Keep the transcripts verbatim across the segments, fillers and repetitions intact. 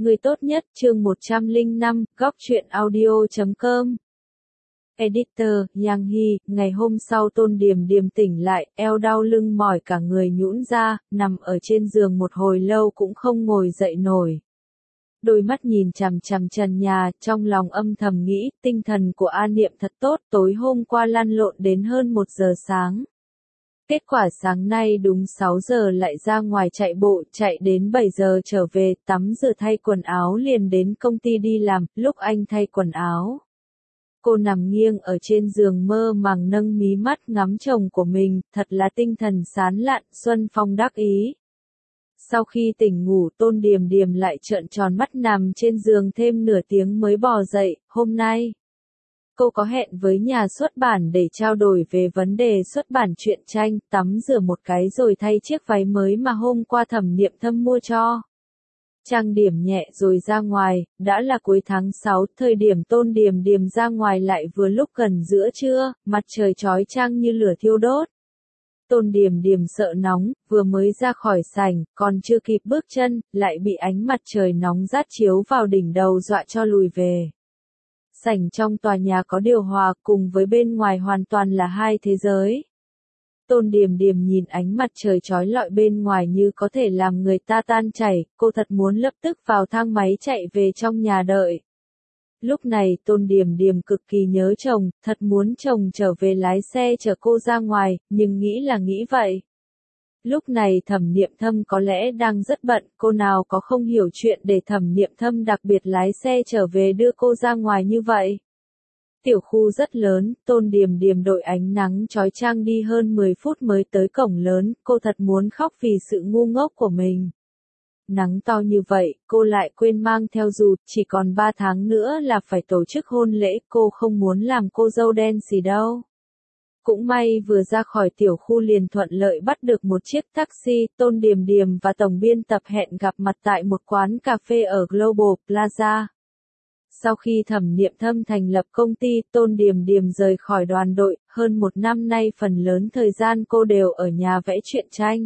Người tốt nhất, chương một trăm lẻ năm, góc truyện audio chấm com. Editor, Yang Hy, ngày hôm sau Tôn Điềm Điềm tỉnh lại, eo đau lưng mỏi cả người nhũn ra, nằm ở trên giường một hồi lâu cũng không ngồi dậy nổi. Đôi mắt nhìn chằm chằm trần nhà, trong lòng âm thầm nghĩ, tinh thần của A Niệm thật tốt, tối hôm qua lăn lộn đến hơn một giờ sáng. Kết quả sáng nay đúng sáu giờ lại ra ngoài chạy bộ, chạy đến bảy giờ trở về, tắm rửa thay quần áo liền đến công ty đi làm, lúc anh thay quần áo. Cô nằm nghiêng ở trên giường mơ màng nâng mí mắt ngắm chồng của mình, thật là tinh thần sán lạn, Xuân Phong đắc ý. Sau khi tỉnh ngủ Tôn Điềm Điềm lại trợn tròn mắt nằm trên giường thêm nửa tiếng mới bò dậy, hôm nay. Cô có hẹn với nhà xuất bản để trao đổi về vấn đề xuất bản truyện tranh, tắm rửa một cái rồi thay chiếc váy mới mà hôm qua Thẩm Niệm Thâm mua cho. Trang điểm nhẹ rồi ra ngoài, đã là cuối tháng sáu, thời điểm Tôn Điềm Điềm ra ngoài lại vừa lúc gần giữa trưa, mặt trời chói chang như lửa thiêu đốt. Tôn Điềm Điềm sợ nóng, vừa mới ra khỏi sảnh, còn chưa kịp bước chân, lại bị ánh mặt trời nóng rát chiếu vào đỉnh đầu dọa cho lùi về. Sảnh trong tòa nhà có điều hòa, cùng với bên ngoài hoàn toàn là hai thế giới. Tôn Điềm Điềm nhìn ánh mặt trời chói lọi bên ngoài như có thể làm người ta tan chảy, cô thật muốn lập tức vào thang máy chạy về trong nhà đợi. Lúc này Tôn Điềm Điềm cực kỳ nhớ chồng, thật muốn chồng trở về lái xe chở cô ra ngoài, nhưng nghĩ là nghĩ vậy. Lúc này Thẩm Niệm Thâm có lẽ đang rất bận, cô nào có không hiểu chuyện để Thẩm Niệm Thâm đặc biệt lái xe trở về đưa cô ra ngoài như vậy. Tiểu khu rất lớn, Tôn Điềm Điềm đội ánh nắng chói chang đi hơn mười phút mới tới cổng lớn, cô thật muốn khóc vì sự ngu ngốc của mình. Nắng to như vậy, cô lại quên mang theo dù, chỉ còn ba tháng nữa là phải tổ chức hôn lễ, cô không muốn làm cô dâu đen gì đâu. Cũng may vừa ra khỏi tiểu khu liền thuận lợi bắt được một chiếc taxi, Tôn Điềm Điềm và tổng biên tập hẹn gặp mặt tại một quán cà phê ở Global Plaza. Sau khi Thẩm Niệm Thâm thành lập công ty, Tôn Điềm Điềm rời khỏi đoàn đội, hơn một năm nay phần lớn thời gian cô đều ở nhà vẽ truyện tranh.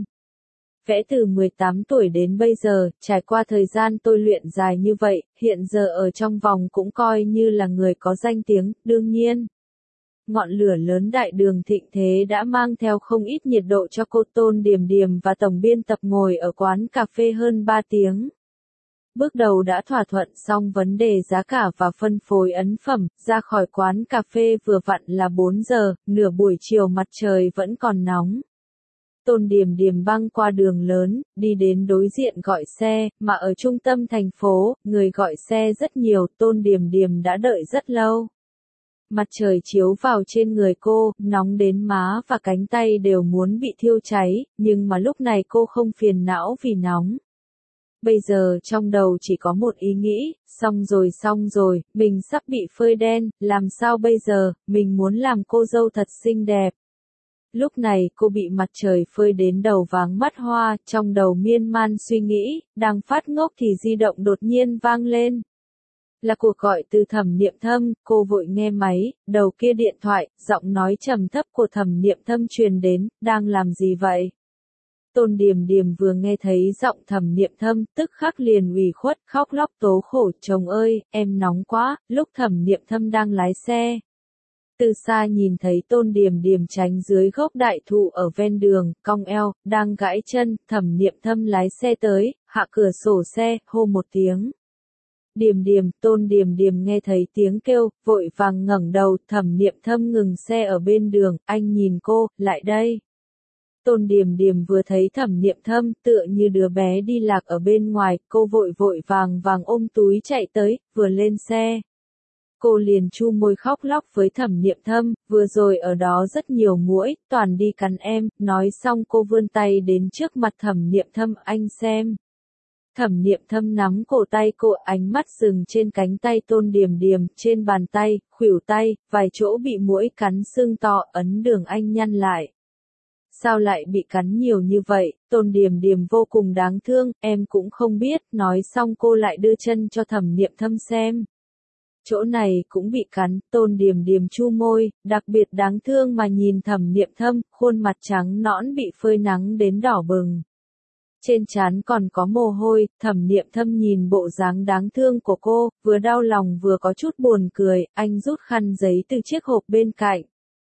Vẽ từ mười tám tuổi đến bây giờ, trải qua thời gian tôi luyện dài như vậy, hiện giờ ở trong vòng cũng coi như là người có danh tiếng, đương nhiên. Ngọn lửa lớn đại đường thịnh thế đã mang theo không ít nhiệt độ cho cô. Tôn Điềm Điềm và tổng biên tập ngồi ở quán cà phê hơn ba tiếng. Bước đầu đã thỏa thuận xong vấn đề giá cả và phân phối ấn phẩm, ra khỏi quán cà phê vừa vặn là bốn giờ, nửa buổi chiều mặt trời vẫn còn nóng. Tôn Điềm Điềm băng qua đường lớn, đi đến đối diện gọi xe, mà ở trung tâm thành phố, người gọi xe rất nhiều, Tôn Điềm Điềm đã đợi rất lâu. Mặt trời chiếu vào trên người cô, nóng đến má và cánh tay đều muốn bị thiêu cháy, nhưng mà lúc này cô không phiền não vì nóng. Bây giờ trong đầu chỉ có một ý nghĩ, xong rồi xong rồi, mình sắp bị phơi đen, làm sao bây giờ, mình muốn làm cô dâu thật xinh đẹp. Lúc này cô bị mặt trời phơi đến đầu váng mắt hoa, trong đầu miên man suy nghĩ, đang phát ngốc thì di động đột nhiên vang lên. Là cuộc gọi từ Thẩm Niệm Thâm, cô vội nghe máy, đầu kia điện thoại, giọng nói trầm thấp của Thẩm Niệm Thâm truyền đến, đang làm gì vậy? Tôn Điềm Điềm vừa nghe thấy giọng Thẩm Niệm Thâm, tức khắc liền ủy khuất, khóc lóc tố khổ, chồng ơi, em nóng quá, lúc Thẩm Niệm Thâm đang lái xe. Từ xa nhìn thấy Tôn Điềm Điềm tránh dưới gốc đại thụ ở ven đường, cong eo, đang gãi chân, Thẩm Niệm Thâm lái xe tới, hạ cửa sổ xe, hô một tiếng. Điềm Điềm, Tôn Điềm Điềm nghe thấy tiếng kêu, vội vàng ngẩng đầu, Thẩm Niệm Thâm ngừng xe ở bên đường, anh nhìn cô, lại đây. Tôn Điềm Điềm vừa thấy Thẩm Niệm Thâm tựa như đứa bé đi lạc ở bên ngoài, cô vội vội vàng vàng ôm túi chạy tới, vừa lên xe. Cô liền chu môi khóc lóc với Thẩm Niệm Thâm, vừa rồi ở đó rất nhiều muỗi, toàn đi cắn em, nói xong cô vươn tay đến trước mặt Thẩm Niệm Thâm, anh xem. Thẩm Niệm Thâm nắm cổ tay cô, ánh mắt dừng trên cánh tay Tôn Điềm Điềm, trên bàn tay, khuỷu tay, vài chỗ bị muỗi cắn sưng to, ấn đường anh nhăn lại. Sao lại bị cắn nhiều như vậy, Tôn Điềm Điềm vô cùng đáng thương, em cũng không biết, nói xong cô lại đưa chân cho Thẩm Niệm Thâm xem. Chỗ này cũng bị cắn, Tôn Điềm Điềm chu môi, đặc biệt đáng thương mà nhìn Thẩm Niệm Thâm, khuôn mặt trắng nõn bị phơi nắng đến đỏ bừng. trên trán còn có mồ hôi, Thẩm Niệm Thâm nhìn bộ dáng đáng thương của cô, vừa đau lòng vừa có chút buồn cười, anh rút khăn giấy từ chiếc hộp bên cạnh.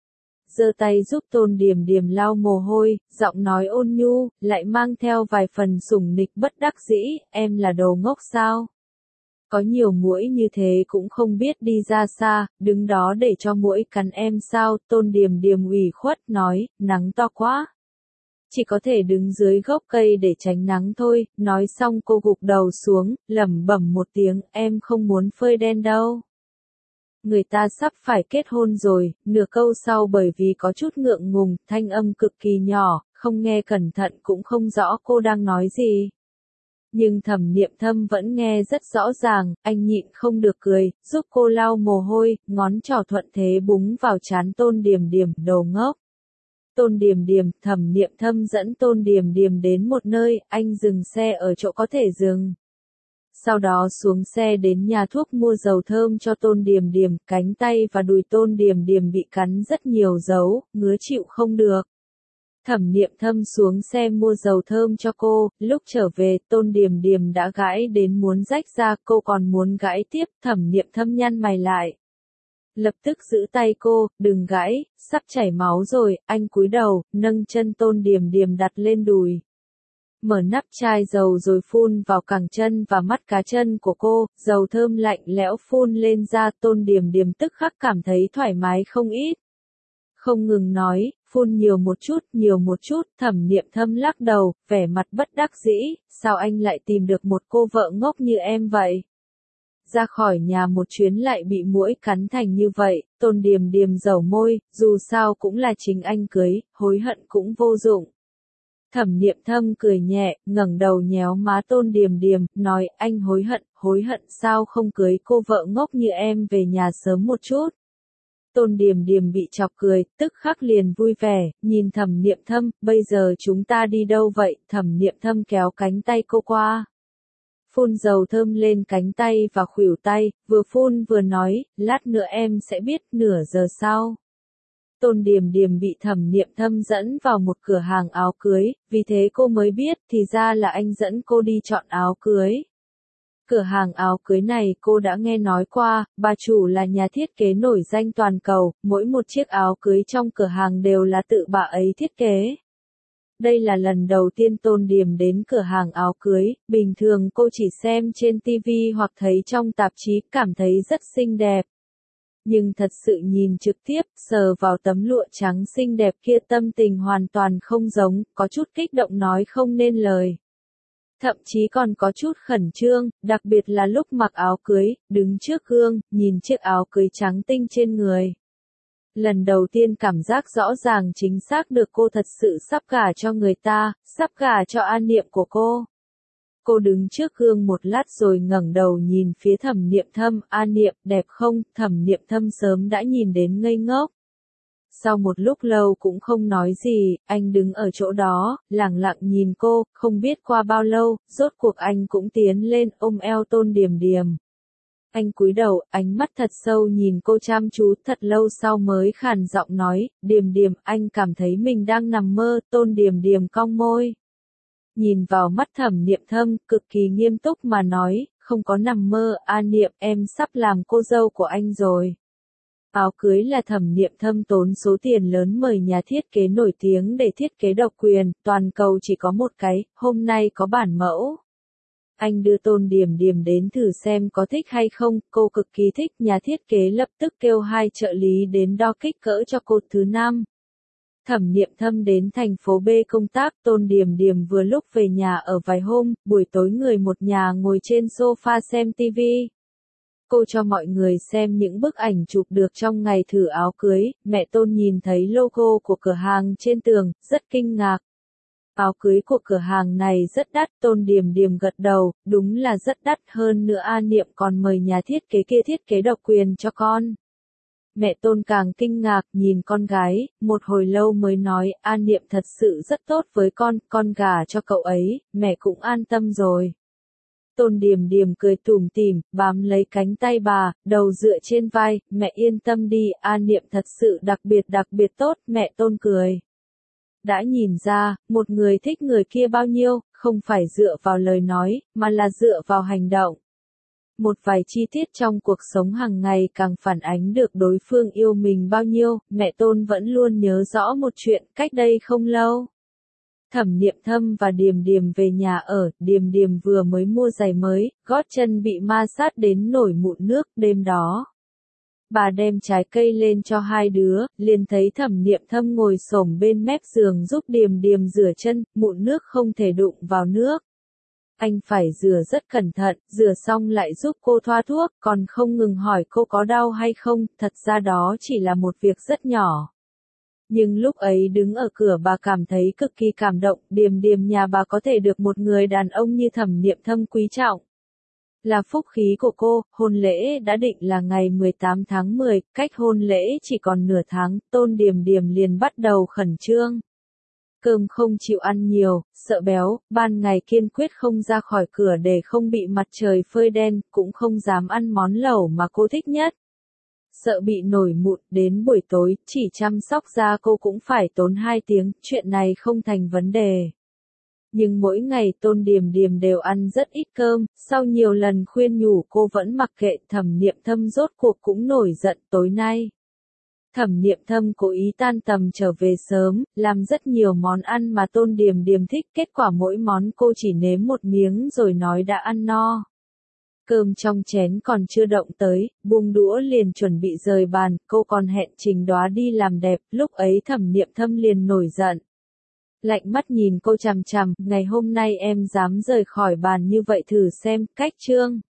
Giơ tay giúp Tôn Điềm Điềm lau mồ hôi, giọng nói ôn nhu, lại mang theo vài phần sủng nịch bất đắc dĩ, em là đồ ngốc sao? Có nhiều muỗi như thế cũng không biết đi ra xa, đứng đó để cho muỗi cắn em sao? Tôn Điềm Điềm ủy khuất nói, nắng to quá. Chỉ có thể đứng dưới gốc cây để tránh nắng thôi, nói xong cô gục đầu xuống, lẩm bẩm một tiếng, em không muốn phơi đen đâu. Người ta sắp phải kết hôn rồi, nửa câu sau bởi vì có chút ngượng ngùng, thanh âm cực kỳ nhỏ, không nghe cẩn thận cũng không rõ cô đang nói gì. Nhưng Thẩm Niệm Thâm vẫn nghe rất rõ ràng, anh nhịn không được cười, giúp cô lau mồ hôi, ngón trỏ thuận thế búng vào trán Tôn Điềm Điềm, đồ ngốc. Tôn Điềm Điềm, Thẩm Niệm Thâm dẫn Tôn Điềm Điềm đến một nơi, anh dừng xe ở chỗ có thể dừng. Sau đó xuống xe đến nhà thuốc mua dầu thơm cho Tôn Điềm Điềm, cánh tay và đùi Tôn Điềm Điềm bị cắn rất nhiều dấu, ngứa chịu không được. Thẩm Niệm Thâm xuống xe mua dầu thơm cho cô, lúc trở về Tôn Điềm Điềm đã gãi đến muốn rách ra, cô còn muốn gãi tiếp, Thẩm Niệm Thâm nhăn mày lại. Lập tức giữ tay cô, đừng gãi, sắp chảy máu rồi, anh cúi đầu, nâng chân Tôn Điềm Điềm đặt lên đùi. Mở nắp chai dầu rồi phun vào cẳng chân và mắt cá chân của cô, dầu thơm lạnh lẽo phun lên da Tôn Điềm Điềm tức khắc cảm thấy thoải mái không ít. Không ngừng nói, phun nhiều một chút, nhiều một chút, Thẩm Niệm Thâm lắc đầu, vẻ mặt bất đắc dĩ, sao anh lại tìm được một cô vợ ngốc như em vậy? Ra khỏi nhà một chuyến lại bị muỗi cắn thành như vậy, Tôn Điềm Điềm dầu môi, dù sao cũng là chính anh cưới, hối hận cũng vô dụng. Thẩm Niệm Thâm cười nhẹ, ngẩng đầu nhéo má Tôn Điềm Điềm, nói anh hối hận, hối hận sao không cưới cô vợ ngốc như em về nhà sớm một chút. Tôn Điềm Điềm bị chọc cười, tức khắc liền vui vẻ, nhìn Thẩm Niệm Thâm, bây giờ chúng ta đi đâu vậy? Thẩm Niệm Thâm kéo cánh tay cô qua. Phun dầu thơm lên cánh tay và khuỷu tay, vừa phun vừa nói, lát nữa em sẽ biết, nửa giờ sau. Tôn Điềm Điềm bị Thẩm Niệm Thâm dẫn vào một cửa hàng áo cưới, vì thế cô mới biết, thì ra là anh dẫn cô đi chọn áo cưới. Cửa hàng áo cưới này cô đã nghe nói qua, bà chủ là nhà thiết kế nổi danh toàn cầu, mỗi một chiếc áo cưới trong cửa hàng đều là tự bà ấy thiết kế. Đây là lần đầu tiên Tôn Điềm đến cửa hàng áo cưới, bình thường cô chỉ xem trên ti vi hoặc thấy trong tạp chí, cảm thấy rất xinh đẹp. Nhưng thật sự nhìn trực tiếp, sờ vào tấm lụa trắng xinh đẹp kia tâm tình hoàn toàn không giống, có chút kích động nói không nên lời. Thậm chí còn có chút khẩn trương, đặc biệt là lúc mặc áo cưới, đứng trước gương, nhìn chiếc áo cưới trắng tinh trên người. Lần đầu tiên cảm giác rõ ràng chính xác được cô thật sự sắp gả cho người ta, sắp gả cho An Niệm của cô. Cô đứng trước gương một lát rồi ngẩng đầu nhìn phía Thẩm Niệm Thâm, An Niệm, đẹp không? Thẩm Niệm Thâm sớm đã nhìn đến ngây ngốc. Sau một lúc lâu cũng không nói gì, anh đứng ở chỗ đó, lẳng lặng nhìn cô, không biết qua bao lâu, rốt cuộc anh cũng tiến lên ôm eo Tôn Điềm Điềm. Anh cúi đầu, ánh mắt thật sâu nhìn cô chăm chú, thật lâu sau mới khàn giọng nói, Điềm Điềm, anh cảm thấy mình đang nằm mơ. Tôn Điềm Điềm cong môi. Nhìn vào mắt Thẩm Niệm Thâm, cực kỳ nghiêm túc mà nói, không có nằm mơ, An Niệm, em sắp làm cô dâu của anh rồi. Áo cưới là Thẩm Niệm Thâm tốn số tiền lớn mời nhà thiết kế nổi tiếng để thiết kế độc quyền, toàn cầu chỉ có một cái, hôm nay có bản mẫu. Anh đưa Tôn Điềm Điềm đến thử xem có thích hay không, cô cực kỳ thích, nhà thiết kế lập tức kêu hai trợ lý đến đo kích cỡ cho cô. Thứ năm, Thẩm Niệm Thâm đến thành phố B công tác, Tôn Điềm Điềm vừa lúc về nhà ở vài hôm, buổi tối người một nhà ngồi trên sofa xem ti vi. Cô cho mọi người xem những bức ảnh chụp được trong ngày thử áo cưới, mẹ Tôn nhìn thấy logo của cửa hàng trên tường, rất kinh ngạc. Áo cưới của cửa hàng này rất đắt, Tôn Điềm Điềm gật đầu, đúng là rất đắt, hơn nữa An Niệm còn mời nhà thiết kế kia thiết kế độc quyền cho con. Mẹ Tôn càng kinh ngạc, nhìn con gái, một hồi lâu mới nói, An Niệm thật sự rất tốt với con, con gả cho cậu ấy, mẹ cũng an tâm rồi. Tôn Điềm Điềm cười tủm tỉm, bám lấy cánh tay bà, đầu dựa trên vai, mẹ yên tâm đi, An Niệm thật sự đặc biệt đặc biệt tốt, mẹ Tôn cười. Đã nhìn ra, một người thích người kia bao nhiêu, không phải dựa vào lời nói, mà là dựa vào hành động. Một vài chi tiết trong cuộc sống hàng ngày càng phản ánh được đối phương yêu mình bao nhiêu, mẹ Tôn vẫn luôn nhớ rõ một chuyện cách đây không lâu. Thẩm Niệm Thâm và Điềm Điềm về nhà ở, Điềm Điềm vừa mới mua giày mới, gót chân bị ma sát đến nổi mụn nước, đêm đó. Bà đem trái cây lên cho hai đứa, liền thấy Thẩm Niệm Thâm ngồi xổm bên mép giường giúp Điềm Điềm rửa chân, mụn nước không thể đụng vào nước. Anh phải rửa rất cẩn thận, rửa xong lại giúp cô thoa thuốc, còn không ngừng hỏi cô có đau hay không, thật ra đó chỉ là một việc rất nhỏ. Nhưng lúc ấy đứng ở cửa bà cảm thấy cực kỳ cảm động, Điềm Điềm nhà bà có thể được một người đàn ông như Thẩm Niệm Thâm quý trọng. Là phúc khí của cô, hôn lễ đã định là ngày mười tám tháng mười, cách hôn lễ chỉ còn nửa tháng, Tôn Điềm Điềm liền bắt đầu khẩn trương. Cơm không chịu ăn nhiều, sợ béo, ban ngày kiên quyết không ra khỏi cửa để không bị mặt trời phơi đen, cũng không dám ăn món lẩu mà cô thích nhất. Sợ bị nổi mụn, đến buổi tối, chỉ chăm sóc da cô cũng phải tốn hai tiếng, chuyện này không thành vấn đề. Nhưng mỗi ngày Tôn Điềm Điềm đều ăn rất ít cơm, sau nhiều lần khuyên nhủ cô vẫn mặc kệ, Thẩm Niệm Thâm rốt cuộc cũng nổi giận tối nay. Thẩm Niệm Thâm cố ý tan tầm trở về sớm, làm rất nhiều món ăn mà Tôn Điềm Điềm thích, kết quả mỗi món cô chỉ nếm một miếng rồi nói đã ăn no. Cơm trong chén còn chưa động tới, buông đũa liền chuẩn bị rời bàn, cô còn hẹn Trình Đoá đi làm đẹp, lúc ấy Thẩm Niệm Thâm liền nổi giận. Lạnh mắt nhìn cô chằm chằm, ngày hôm nay em dám rời khỏi bàn như vậy thử xem, cách trương.